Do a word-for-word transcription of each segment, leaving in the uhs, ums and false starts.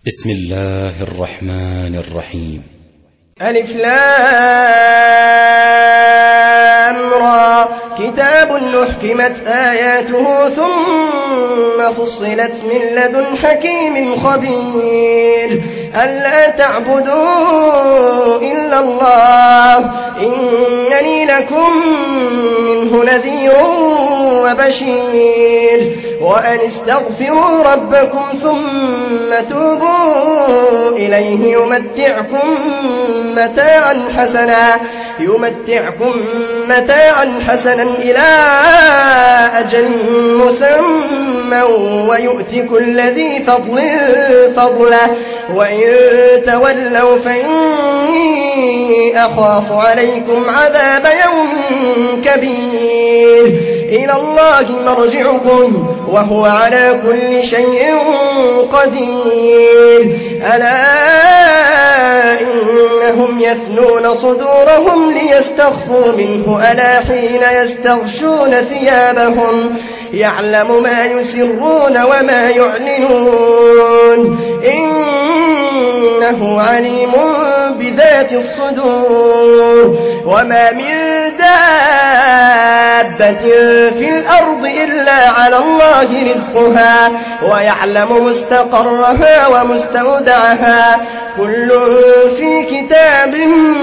بسم الله الرحمن الرحيم. ألف لام را كتاب أحكمت آياته ثم فصلت من لدن حكيم خبير ألا تعبدوا إلا الله إنني لكم منه نذير وبشير وأن استغفروا ربكم ثم توبوا إليه يمتعكم متاعا حسنا يمتعكم متاعا حسنا إلى أجل مسمى ويؤتي كل ذي فضل فضله وإن تولوا فإني أخاف عليكم عذاب يوم كبير إلى الله مرجعكم وهو على كل شيء قدير ألا إنهم يثنون صدورهم ليستخفوا منه ألا حين يستغشون ثيابهم يعلم ما يسرون وما يعلنون إنه عليم بذات الصدور وما من دابة في الأرض إلا على الله رزقها ويعلم مستقرها ومستودعها كل في كتاب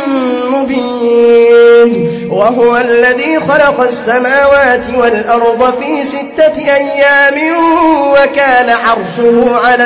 مبين وهو الذي خلق السماوات والأرض في ستة أيام وكان عرشه على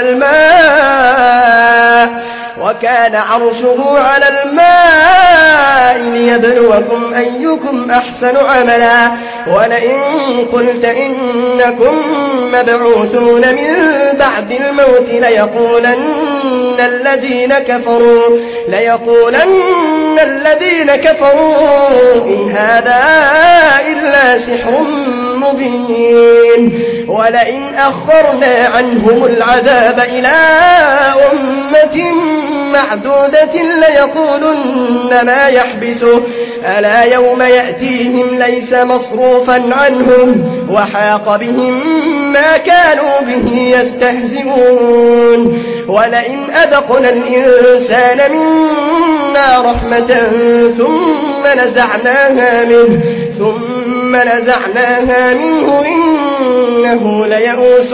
الماء وكان عرشه على الماء ليبلوكم أيكم أحسن عملا ولئن قلت إنكم مبعوثون من بعد الموت ليقولن الذين كفروا ليقولن الذين كفروا إن هذا إلا سحر مبين ولئن أخرنا عنهم العذاب إلى أمة معدودة ليقولن ما يحبسه ألا يوم يأتيهم ليس مصروفا عنهم وحاق بهم ما كانوا به يستهزئون ولئن أذقنا الإنسان منا رحمة ثم نزعناها منه ثم نزعناها منه إنه ليئوس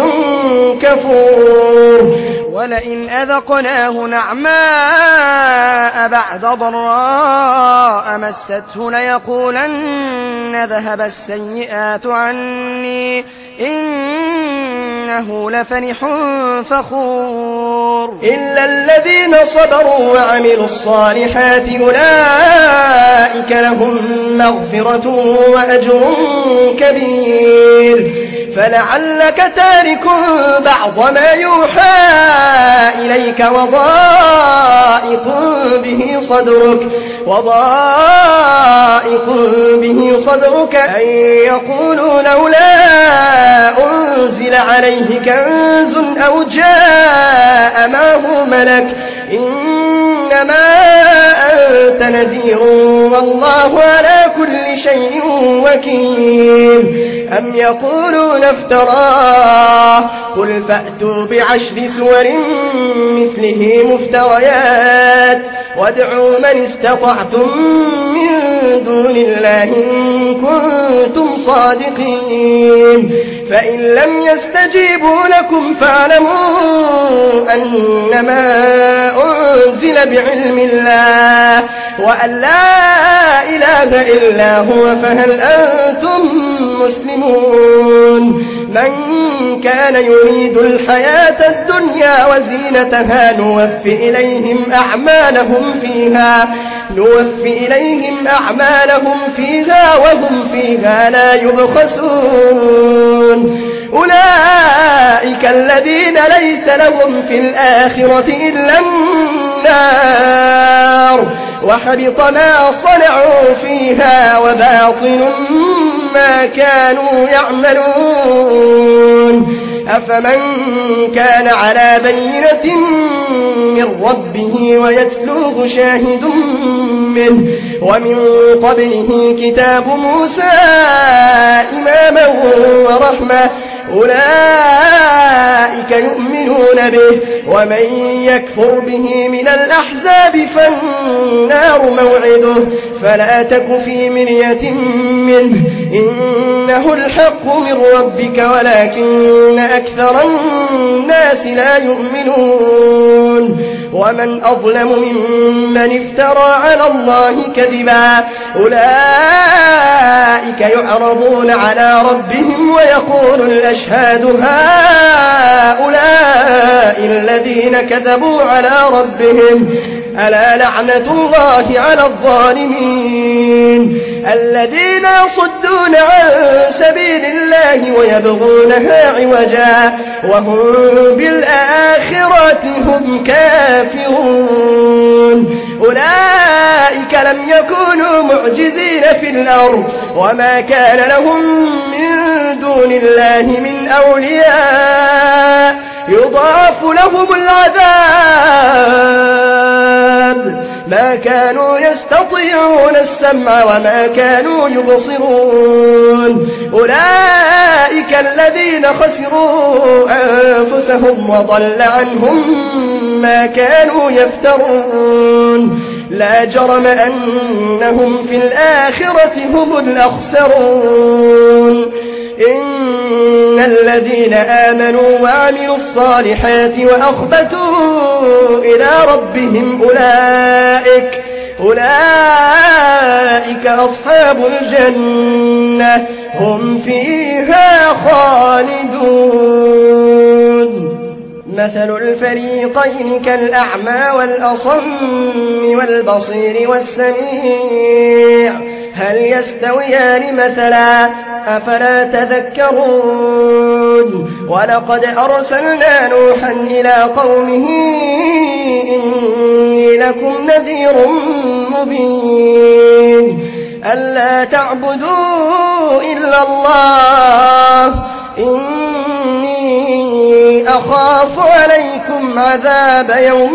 كفور ولئن أذقناه نعماء بعد ضراء مسته ليقولن ذهب السيئات عني إنه لفرح فخور إلا الذين صبروا وعملوا الصالحات أولئك لهم مغفرة وأجر كبير فلعلك تارك بعض ما يوحى إليك وضائق به صدرك وضائق به صدرك أن يقولوا لولا أنزل عليه كنز أو جاء معه ملك إنما أنت نذير والله على كل شيء وكيل أم يقولون افتراه قل فأتوا بعشر سور مثله مفتريات وادعوا من استطعتم من دون الله إن كنتم صادقين فإن لم يستجيبوا لكم فاعلموا أنما أنزل بعلم الله وأن لا إله إلا هو فهل أنتم مسلمون من كان يريد الحياة الدنيا وزينتها نوفي إليهم أعمالهم فيها نوفي إليهم أعمالهم فيها وهم فيها لا يبخسون أولئك الذين ليس لهم في الآخرة إلا النار وحبط ما صنعوا فيها وباطل ما كانوا يعملون أفمن كان على بينة من ربه ويتلوه شاهد منه ومن قبله كتاب موسى إماما ورحمة أولئك يؤمنون به، ومن يكفر به من الأحزاب فالنار موعده، فلا تك في مرية منه، إنه الحق من ربك ولكن أكثر الناس لا يؤمنون. ومن أظلم ممن افترى على الله كذبا، أولئك يعرضون على ربهم ويقول الأشهاد هؤلاء الذين كذبوا على ربهم، ألا لعنة الله على الظالمين الذين يصدون عن سبيل الله ويبغونها عوجا وهم بالآخرة هم كافرون. أولئك لم يكونوا معجزين في الأرض وما كان لهم من دون الله من أولياء يضاعف لهم العذاب، ما كانوا يستطيعون السمع وما كانوا يبصرون. أولئك الذين خسروا أنفسهم وضل عنهم ما كانوا يفترون، لا جرم أنهم في الآخرة هم الأخسرون. إن الذين آمنوا وعملوا الصالحات وأخبتوا إلى ربهم أولئك أولئك أصحاب الجنة هم فيها خالدون. مثل الفريقين كالأعمى والأصم والبصير والسميع، هل يستويان مثلا؟ أفلا تذكرون. ولقد أرسلنا نوحا إلى قومه إني لكم نذير مبين ألا تعبدوا إلا الله إني أخاف عليكم عذاب يوم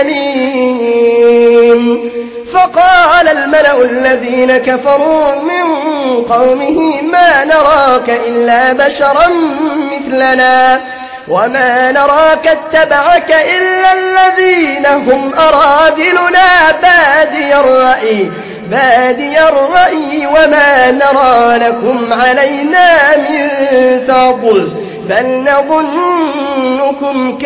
أليم. فقال الملأ الذين كفروا من قومه ما نراك إلا بشرا مثلنا وما نراك اتبعك إلا الذين هم أرادلنا بادي الرأي بادي الرأي وما نرى لكم علينا من فضل بل نظنكم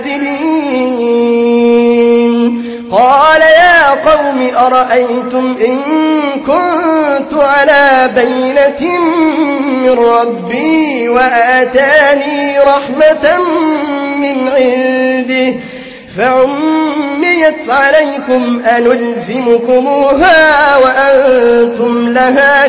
كاذبين. قال يا قوم أرأيتم إن كنت على بينة من ربي وآتاني رحمة من عنده فعميت عليكم أنلزمكموها وأنتم لها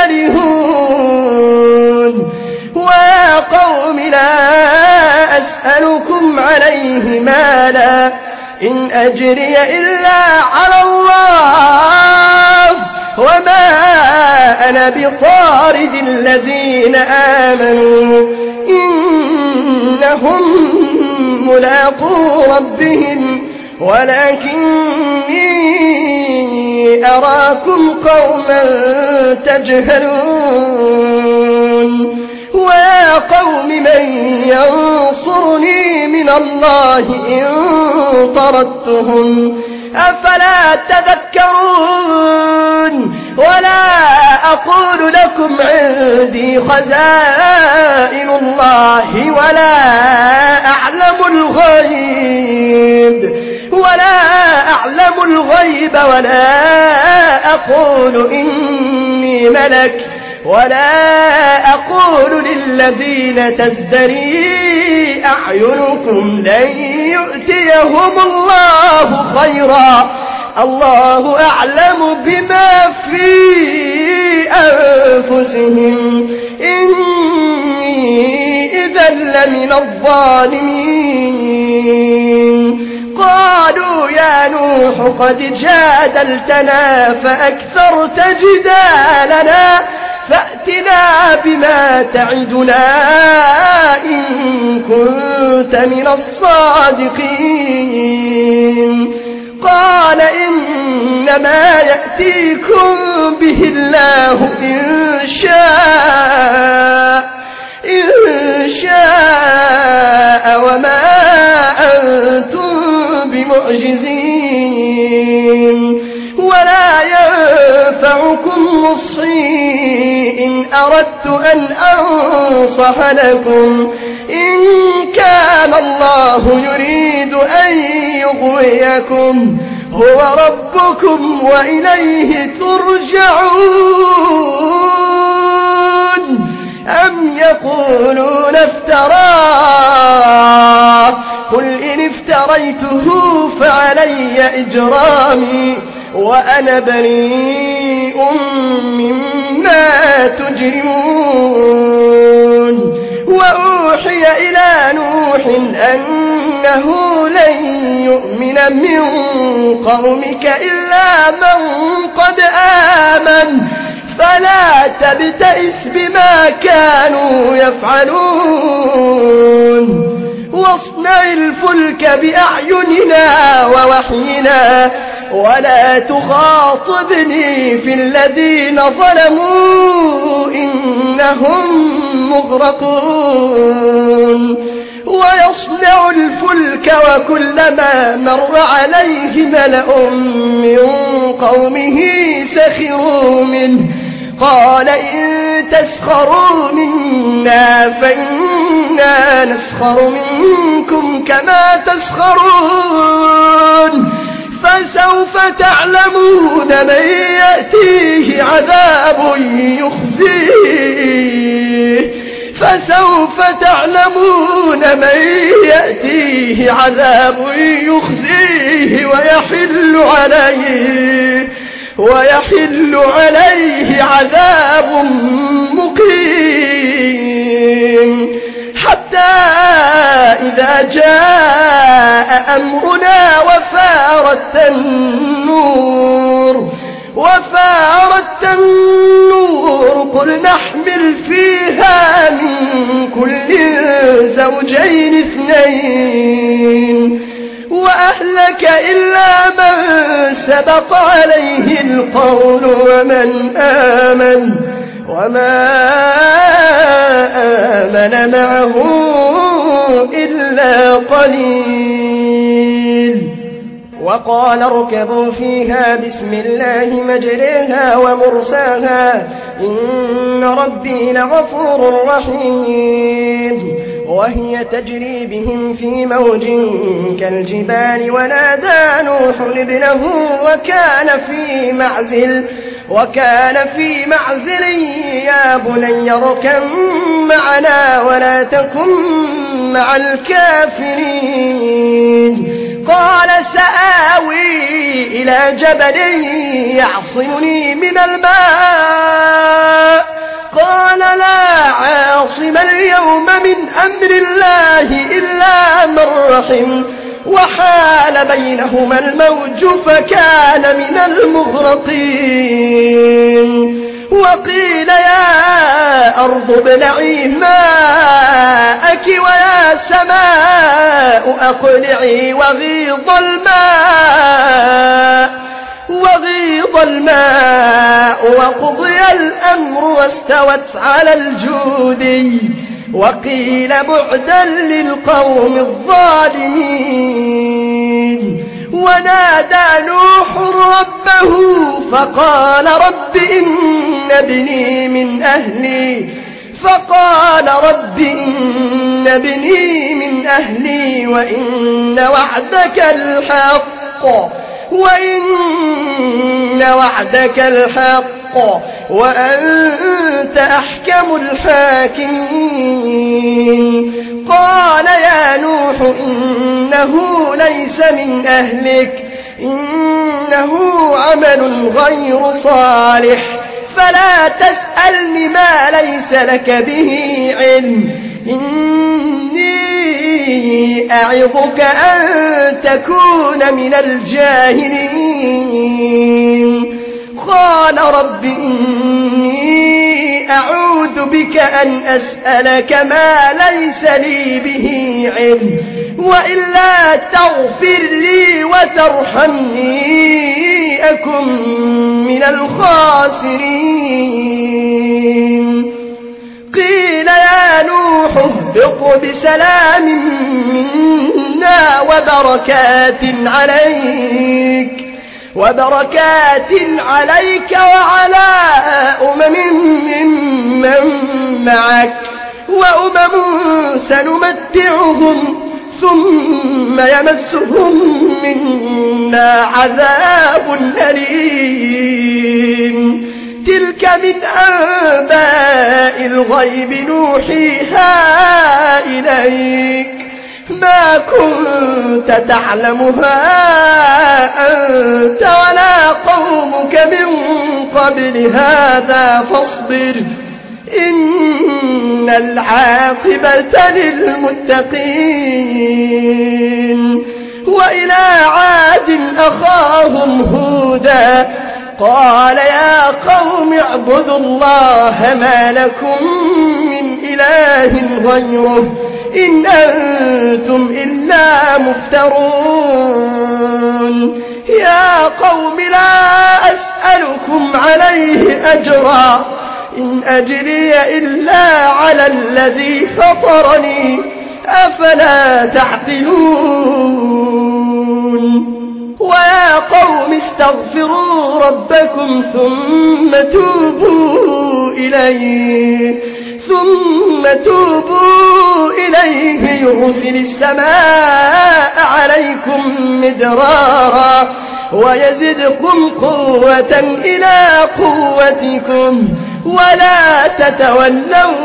كارهون. ويا قوم لا أسألكم عليه مالا إن أجري إلا على الله وما أنا بطارد الذين آمنوا إنهم ملاقو ربهم ولكني أراكم قوما تجهلون. ويا قوم من ينصرني من الله إن طردتهم أفلا تذكرون. ولا أقول لكم عندي خزائن الله ولا أعلم الغيب ولا أعلم الغيب ولا أقول إني ملك ولا أقول للذين تزدري أعينكم لن يؤتيهم الله خيرا الله أعلم بما في أنفسهم إني إذا لمن الظالمين. قالوا يا نوح قد جادلتنا فأكثرت جدالنا فأتنا بما تعدنا إن كنت من الصادقين. قال إنما يأتيكم به الله إن شاء إن شاء وما أنتم بمعجزين ولا ينفعكم نصحي إن أردت أن أنصح لكم إن كان الله يريد أن يغويكم هو ربكم وإليه ترجعون أم يقولون افتراه قل إن افتريته فعلي إجرامي وأنا بريء مما تجرمون وأوحي إلى نوح أنه لن يؤمن من قومك إلا من قد آمن فلا تبتئس بما كانوا يفعلون واصنع الفلك بأعيننا ووحينا ولا تخاطبني في الذين ظلموا إنهم مغرقون ويصنع الفلك وكلما مر عليه ملأ من قومه سخروا منه قال إن تسخروا منا فإنا نسخر منكم كما تسخرون فسوف تعلمون من يأتيه عذاب يخزيه فسوف تعلمون من يأتيه عذاب يخزيه ويحل عليه ويحل عليه عذاب مقيم حتى إذا جاء أمرنا وفارت النور وفارت النور قل نحمل فيها من كل زوجين اثنين وأهلك إلا من سبق عليه القول ومن آمن وما آمن معه إلا قليل وقال اركبوا فيها بسم الله مجريها ومرساها إن ربي لغفور رحيم وهي تجري بهم في موج كالجبال ونادى نوح ابنه وكان في معزل وكان في معزل يا بني اركب معنا ولا تكن مع الكافرين قال سآوي إلى جبل يعصمني من الماء قال لا عاصم اليوم من أمر الله إلا من رحم وحال بينهما الموج فكان من المغرقين وقيل يا أرض ابلعي ماءك ويا سماء أقلعي وغيض الماء وغيض الماء وقضي الأمر واستوت على الجودي وقيل بعدا للقوم الظالمين ونادى نوح ربه فقال رب إن ابني من أهلي فقال رب إن ابني من أهلي وإن وعدك الحق وإن وعدك الحق وأنت أحكم الحاكمين قال يا نوح إنه ليس من أهلك إنه عمل غير صالح فلا تسألني ما ليس لك به علم إني أعظك أن تكون من الجاهلين قال رب إني أعوذ بك أن أسألك ما ليس لي به علم وإلا تغفر لي وترحمني أكن من الخاسرين قيل يا نوح اهبط بسلام منا وبركات عليك وبركات عليك وعلى أمم ممن معك وأمم سنمتعهم ثم يمسهم منا عذاب أليم تلك من أنباء الغيب نوحيها إليك ما كنت تعلمها أنت ولا قومك من قبل هذا فاصبر إن العاقبة للمتقين وإلى عاد أخاهم هودا قال يا قوم اعبدوا الله ما لكم من إله غيره إن أنتم إلا مفترون يا قوم لا أسألكم عليه أجرا إن أجري إلا على الذي فطرني أفلا تعقلون ويا قوم استغفروا ربكم ثم توبوا إليه ثم توبوا إليه يرسل السماء عليكم مدرارا ويزدكم قوة إلى قوتكم ولا تتولوا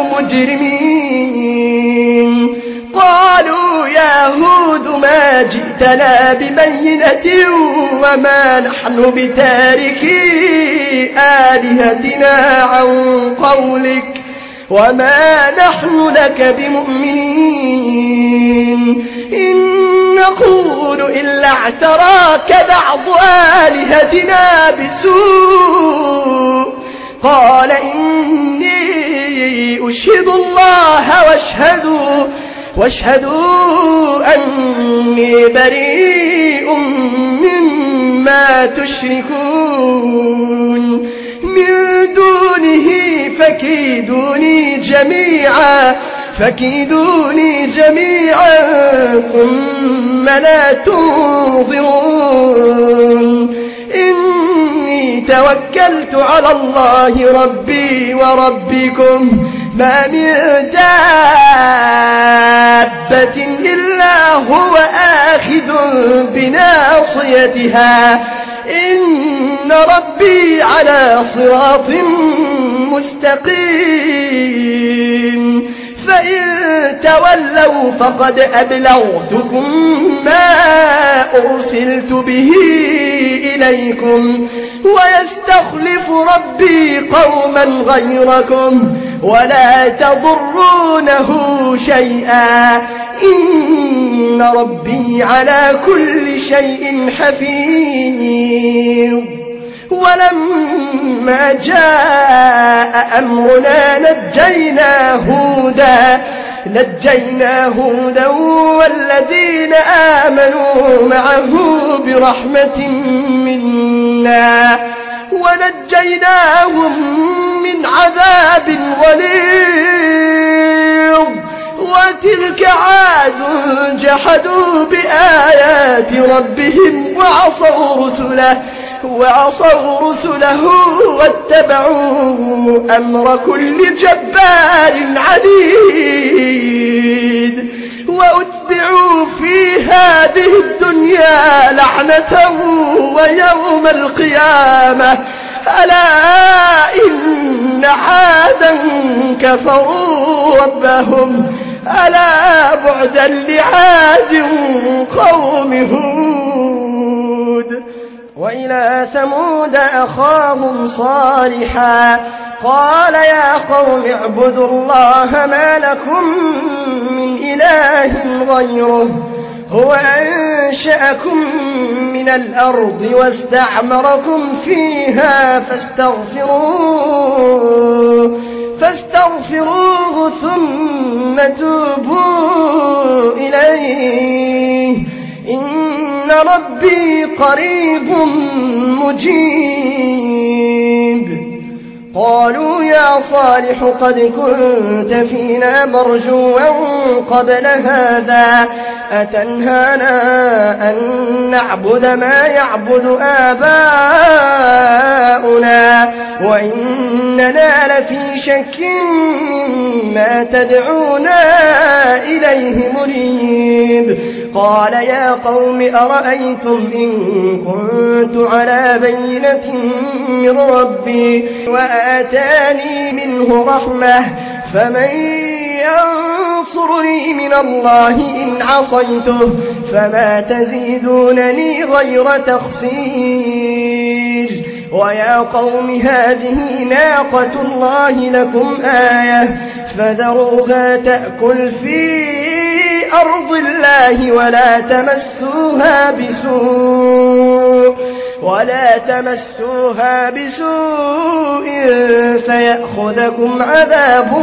مجرمين قالوا يا هود ما جئتنا ببينة وما نحن بتاركي آلهتنا عن قولك وما نحن لك بمؤمنين إن نقول إلا اعتراك بعض آلهتنا بسوء قال إني أشهد الله واشهدوا واشهدوا أني بريء مما تشركون من دونه فكيدوني جميعا فكيدوني جميعا ثم لا تنظرون إني توكلت على الله ربي وربكم ما من دابة إلا هو آخذ بناصيتها إن ربي على صراط مستقيم فإن تولوا فقد أبلغتكم ما أرسلت به إليكم ويستخلف ربي قوما غيركم ولا تضرونه شيئا إن ربي على كل شيء حفيظ ولما جاء أمرنا نجينا هودا نجينا هودا والذين آمنوا معه برحمة منا ونجيناهم من عذاب غليظ وتلك عاد جحدوا بآيات ربهم وعصوا رسله وعصوا رسله واتبعوا أمر كل جبار عنيد وأتبعوا في هذه الدنيا لعنة ويوم القيامة ألا إن عادا كفروا ربهم ألا بعدا لعاد قوم هود وإلى ثمود أخاهم صالحا قال يا قوم اعبدوا الله ما لكم من إله غيره هو أنشأكم من الأرض واستعمركم فيها فاستغفروه فاستغفروه ثم توبوا إليه إن ربي قريب مجيب قالوا يا صالح قد كنت فينا مرجوا قبل هذا أتنهانا أن نعبد ما يعبد آباؤنا وإننا لفي شك مما تدعونا إليه مريب. قال يا قوم أرأيتم إن كنت على بينة من ربي وآتاني منه رحمة فمن ينصرني من الله إن عصيته فما تزيدونني غير تخسير. ويا قوم هذه ناقة الله لكم آية فذروها تأكل في أرض الله ولا تمسوها بسوء ولا تمسوها بسوء فيأخذكم عذاب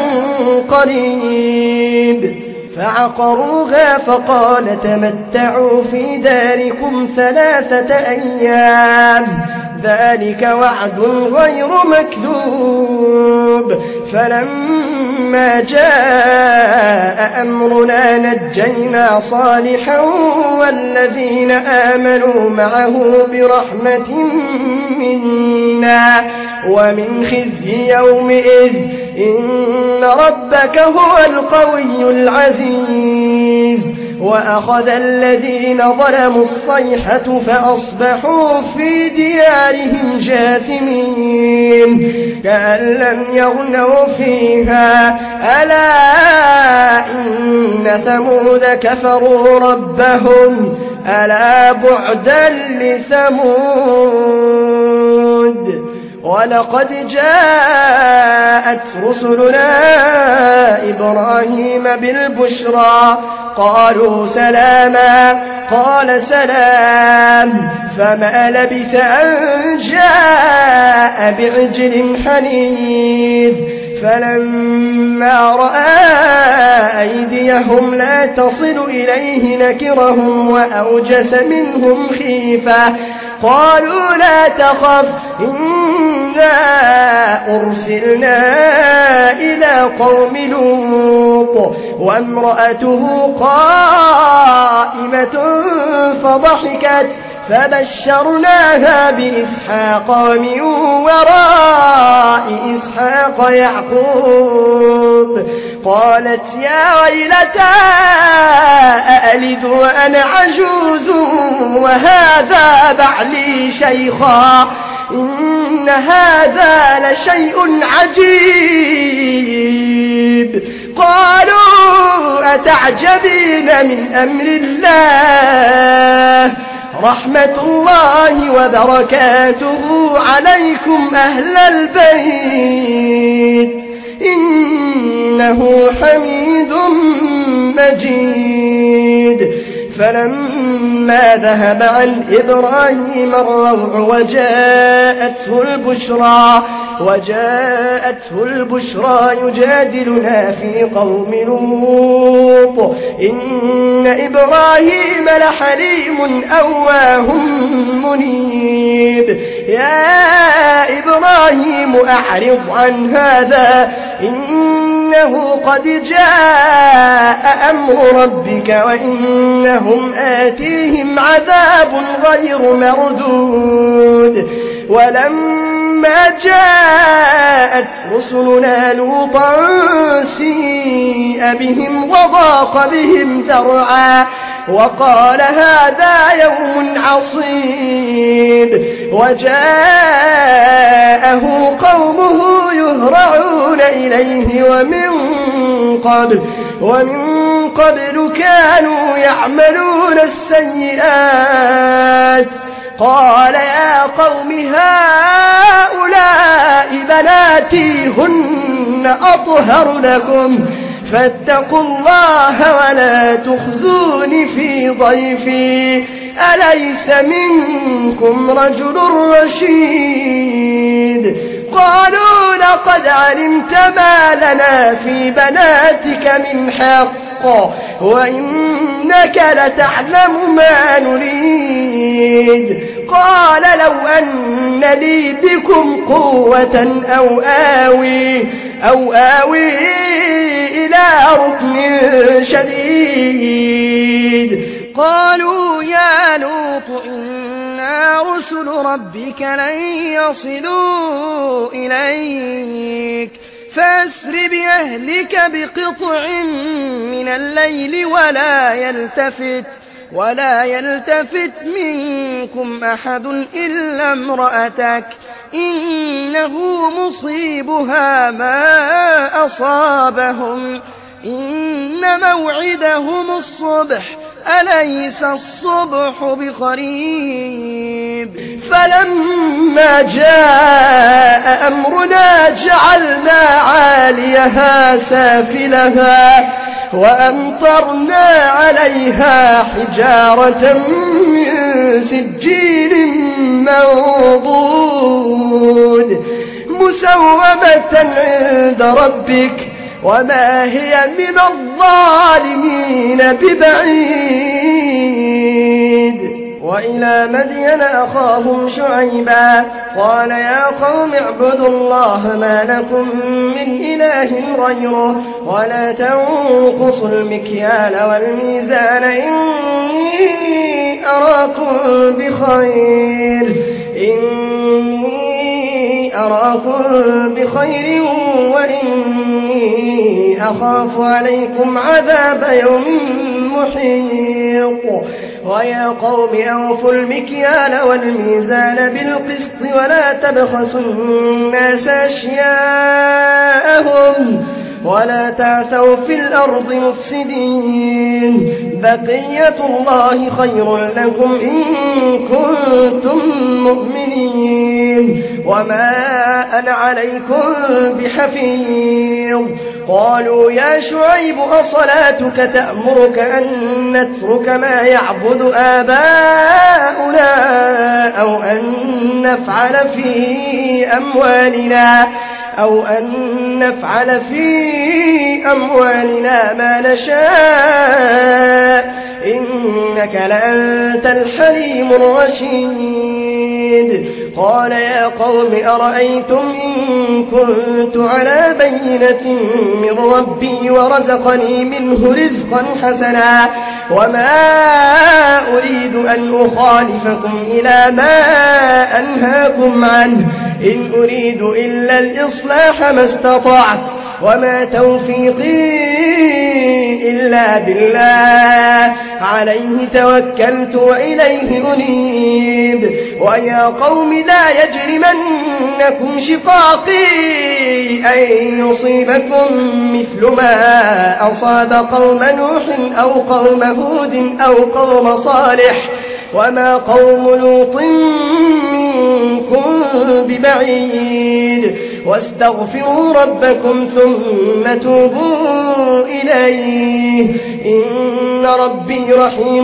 قريب. فعقروها فقال تمتعوا في داركم ثلاثة أيام ذلك وعد غير مكذوب. فلما جاء أمرنا نجينا صالحا والذين آمنوا معه برحمة منا ومن خزي يومئذ إن ربك هو القوي العزيز. وأخذ الذين ظلموا الصيحة فأصبحوا في ديارهم جاثمين كأن لم يغنوا فيها ألا إن ثمود كفروا ربهم ألا بعدا لثمود. ولقد جاءت رسلنا إبراهيم بالبشرى قالوا سلاما قال سلام فما لبث أن جاء بعجل حنيذ. فلما رأى أيديهم لا تصل إليه نكرهم وأوجس منهم خيفة قالوا لا تخف إنا أرسلنا إلى قوم لوط وامرأته قائمة فضحكت فبشرناها بإسحاق ومن وراء إسحاق يعقوب. قالت يا ويلتى أألد وأنا عجوز وهذا بعلي شيخا إن هذا لشيء عجيب. قالوا أتعجبين من أمر الله رحمة الله وبركاته عليكم أهل البيت إنه حميد مجيد. فلما ذهب عن إبراهيم الروع وجاءته البشرى وجاءته البشرى يجادلنا في قوم لوط إن إبراهيم لحليم أواه منيب. يا إبراهيم أعرض عن هذا إنه قد جاء أمر ربك وإنهم آتيهم عذاب غير مردود. ولما جاءت رسلنا لوطا سيء بهم وضاق بهم ذرعا وقال هذا يوم عصيب. وجاءه قومه يهرعون إليه ومن قبل ومن قبل كانوا يعملون السيئات. قال يا قوم هؤلاء بناتي هن أطهر لكم فاتقوا الله ولا تخزون في ضيفي أليس منكم رجل رشيد. قالوا لقد علمت ما لنا في بناتك من حق وإنك لتعلم ما نريد. قال لو أن لي بكم قوة أو آوي أو آوي إلى ركن شديد. قالوا يا لوط إنا رسل ربك لن يصلوا إليك فأسر بأهلك بقطع من الليل ولا يلتفت ولا يلتفت منكم أحد إلا امرأتك إنه مصيبها ما أصابهم إن موعدهم الصبح أليس الصبح بقريب. فلما جاء أمرنا جعلنا عاليها سافلها وأمطرنا عليها حجارة من سجيل منضود مسومة عند ربك وما هي من الظالمين ببعيد. وإلى مدين أخاهم شعيبا قال يا قوم اعبدوا الله ما لكم من إله غيره ولا تنقصوا المكيال والميزان إني أراكم بخير إني أراكم بخير وإني أخاف عليكم عذاب يوم محيط. ويا قوم أوفوا المكيال والميزان بالقسط ولا تبخسوا الناس أشياءهم ولا تعثوا في الأرض مفسدين. بقية الله خير لكم إن كنتم مؤمنين وما أنا عليكم بحفيظ. قالوا يا شعيب أصلاتك تأمرك أن نترك ما يعبد آباؤنا أو أن نفعل في أموالنا أو أن نفعل في أموالنا ما نشاء إنك لأنت الحليم الرشيد. قال يا قوم أرأيتم إن كنت على بينة من ربي ورزقني منه رزقا حسنا وما أريد أن أخالفكم إلى ما أنهاكم عنه إن أريد إلا الإصلاح ما استطعت وما توفيقي إلا بالله عليه توكلت وإليه أنيب. ويا قوم لا يجرمنكم شقاقي أن يصيبكم مثل ما أصاب قوم نوح أو قوم هود أو قوم صالح وما قوم لوط منكم ببعيد. واستغفروا ربكم ثم توبوا إليه إن ربي رحيم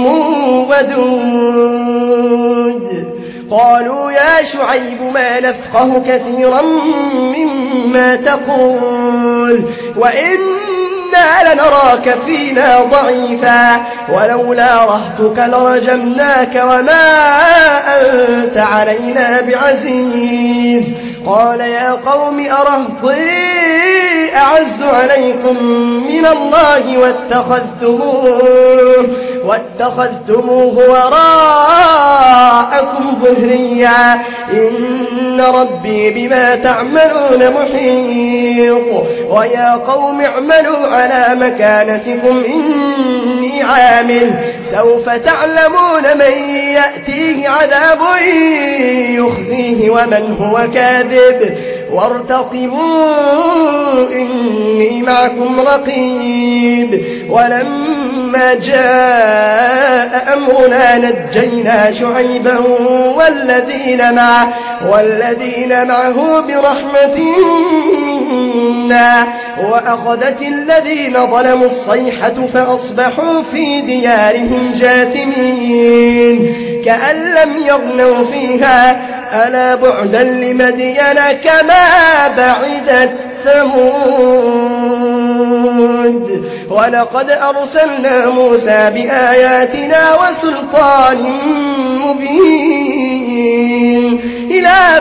ودود. قالوا يا شعيب ما نفقه كثيرا مما تقول وإنا لنراك فينا ضعيفا ولولا رهتك لرجمناك وما أنت علينا بعزيز. قال يا قوم أرهطي أعز عليكم من الله واتخذتموه, واتخذتموه وراءكم ظهريا إن ربي بما تعملون محيط. ويا قوم اعملوا على مكانتكم إني عامل سوف تعلمون من يأتيه عذاب يخزيه ومن هو كاذب وارتقبوا إني معكم رقيب. ولما جاء أمرنا نجينا شعيبا والذين معه, والذين معه برحمة منا وأخذت الذين ظلموا الصيحة فأصبحوا في ديارهم جاثمين كأن لم يغنوا فيها ألا بعدا لمدين كما بعدت ثمود. ولقد أرسلنا موسى بآياتنا وسلطان مبين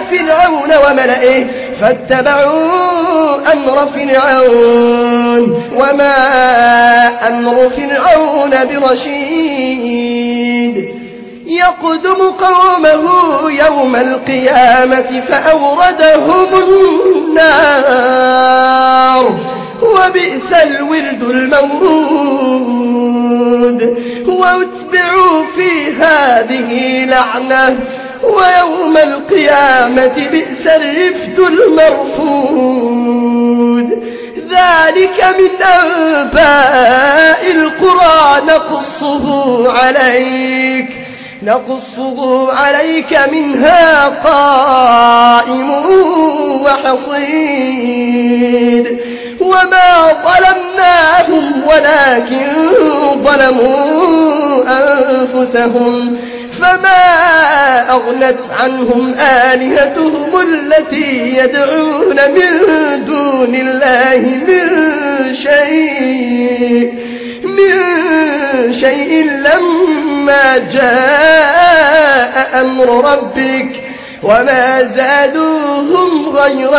فرعون وملئه فاتبعوا أمر فرعون وما أمر فرعون برشيد يقدم قومه يوم القيامة فأوردهم النار وبئس الورد المورود واتبعوا في هذه لعنة ويوم القيامة بئس الرفد المرفود ذلك من أنباء القرى نقصه عليك نقصه عليك منها قائم وحصيد وما ظلمناهم ولكن ظلموا أنفسهم فما أغنت عنهم آلهتهم التي يدعون من دون الله من شيء من شيء لما جاء أمر ربك وما زادوهم غير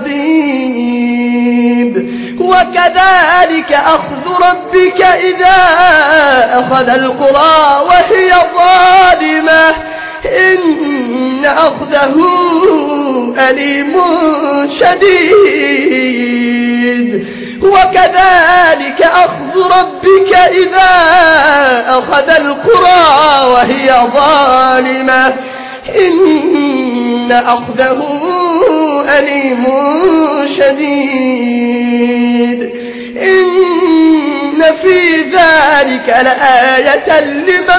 تتبيب وكذلك أخذ ربك إذا أخذ القرى وهي ظالمة إن أخذه أليم شديد وكذلك أخذ ربك إذا أخذ القرى وهي ظالمة إن أخذه أليم شديد إن في ذلك لآية لمن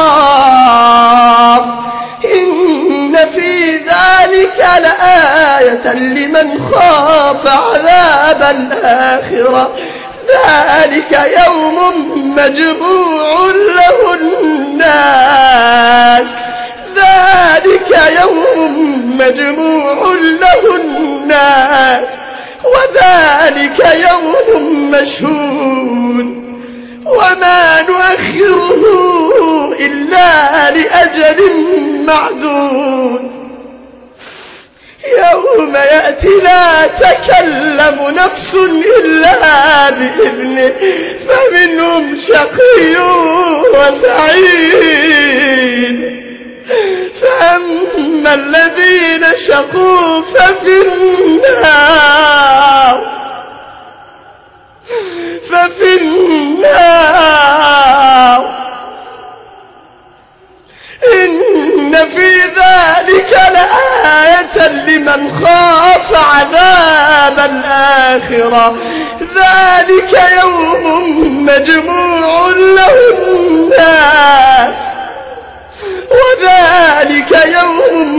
خاف إن في ذلك لآية لمن خاف عذاب الآخرة ذلك يوم مجموع له الناس ذلك يوم مجموع له الناس وذلك يوم مشهود وما نؤخره إلا لأجل معدود يوم يأتي لا تكلم نفس إلا بإذنه فمنهم شقي وسعيد فأما الذين شقوا ففي النار ففي النار إن في ذلك لآية لمن خاف عذاب الآخرة ذلك يوم مجموع له الناس وذلك يوم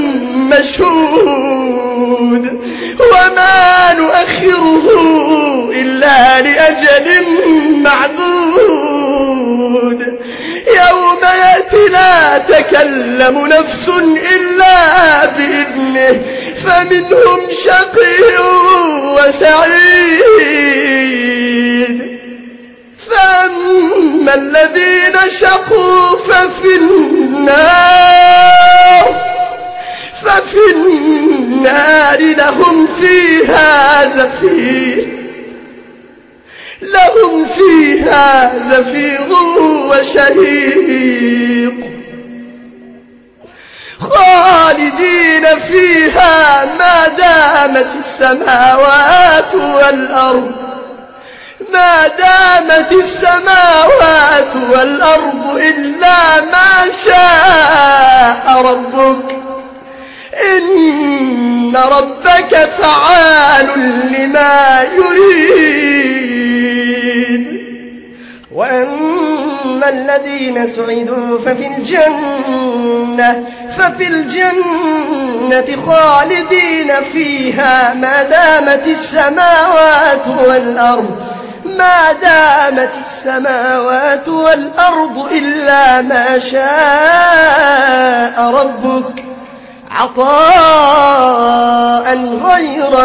مشهود وما نؤخره إلا لأجل معدود يوم يأتي لا تكلم نفس إلا بإذنه فمنهم شقي وسعيد فأما الذين شقوا ففي النار ففي النار لهم فيها زفير لهم فيها زفير وشهيق خالدين فيها ما دامت السماوات والأرض ما دامت السماوات والأرض إلا ما شاء ربك إن ربك فعال لما يريد وأما الذين سعدوا ففي الجنة ففي الجنة خالدين فيها ما دامت السماوات والأرض ما دامت السماوات والأرض إلا ما شاء ربك عطاء غير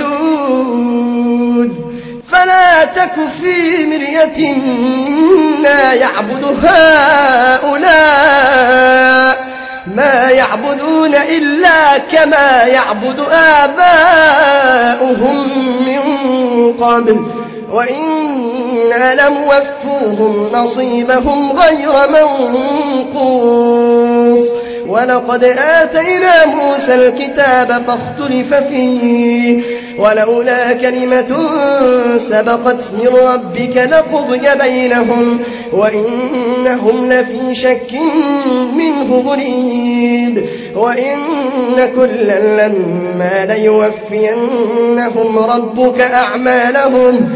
مجدود فلا تك في مرية مما يعبد هؤلاء ما يعبدون إلا كما يعبد آباؤهم من قبل وإنا لموفوهم نصيبهم غير منقوص ولقد آتينا موسى الكتاب فاختلف فيه ولولا كلمة سبقت من ربك لقضي بينهم وإنهم لفي شك منه مريب وإن كلا لما ليوفينهم ربك أعمالهم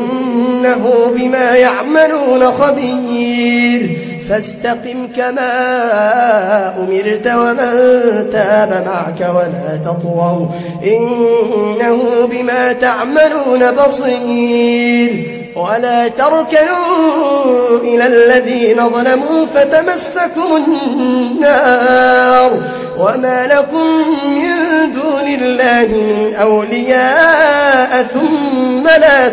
إنه بما يعملون خبير فاستقم كما أمرت ومن تاب معك ولا تطغوا إنه بما تعملون بصير ولا تركنوا إلى الذين ظلموا فتمسكوا النار وما لكم من دون الله من أولياء ثم لا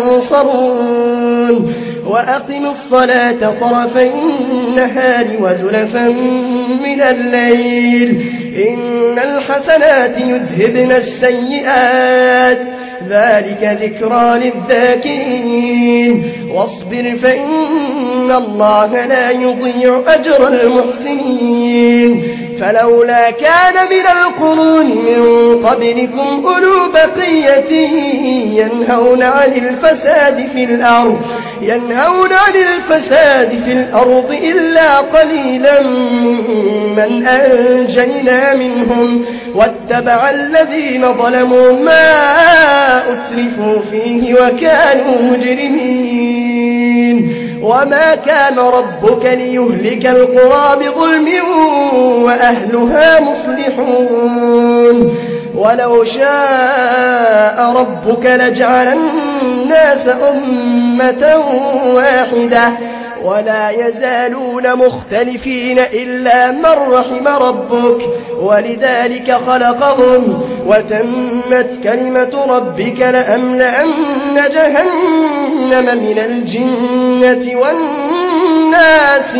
تنصرون وأقم الصلاة طرفي النهار وزلفا من الليل إن الحسنات يذهبن السيئات ذلك ذكرى للذاكرين واصبر فإن الله لا يضيع أجر المحسنين فلولا كان من القرون من قبلكم أولو بقية ينهون عن الفساد في الأرض ينهون عن الفساد في الأرض إلا قليلا ممن أنجينا منهم واتبع الذين ظلموا ما أترفوا فيه وكانوا مجرمين وما كان ربك ليهلك القرى بظلم وأهلها مصلحون ولو شاء ربك لجعل الناس أمة واحدة ولا يزالون مختلفين إلا من رحم ربك ولذلك خلقهم وتمت كلمة ربك لأملأن جهنم من الجنة والناس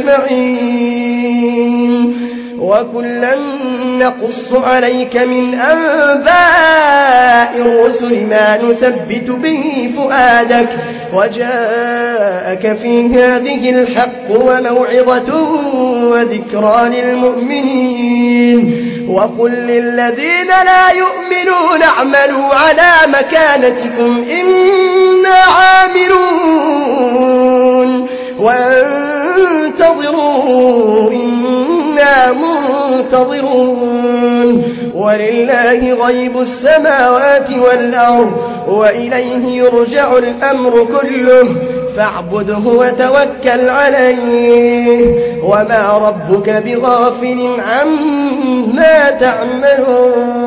أجمعين وكلا نقص عليك من أنباء الرسل ما نثبت به فؤادك وجاءك في هذه الحق وموعظة وذكرى للمؤمنين وقل للذين لا يؤمنون اعملوا على مكانتكم إنا عاملون وانتظروا إنا منتظرون ولله غيب السماوات والأرض وإليه يرجع الأمر كله فاعبده وتوكل عليه وما ربك بغافل عما تعملون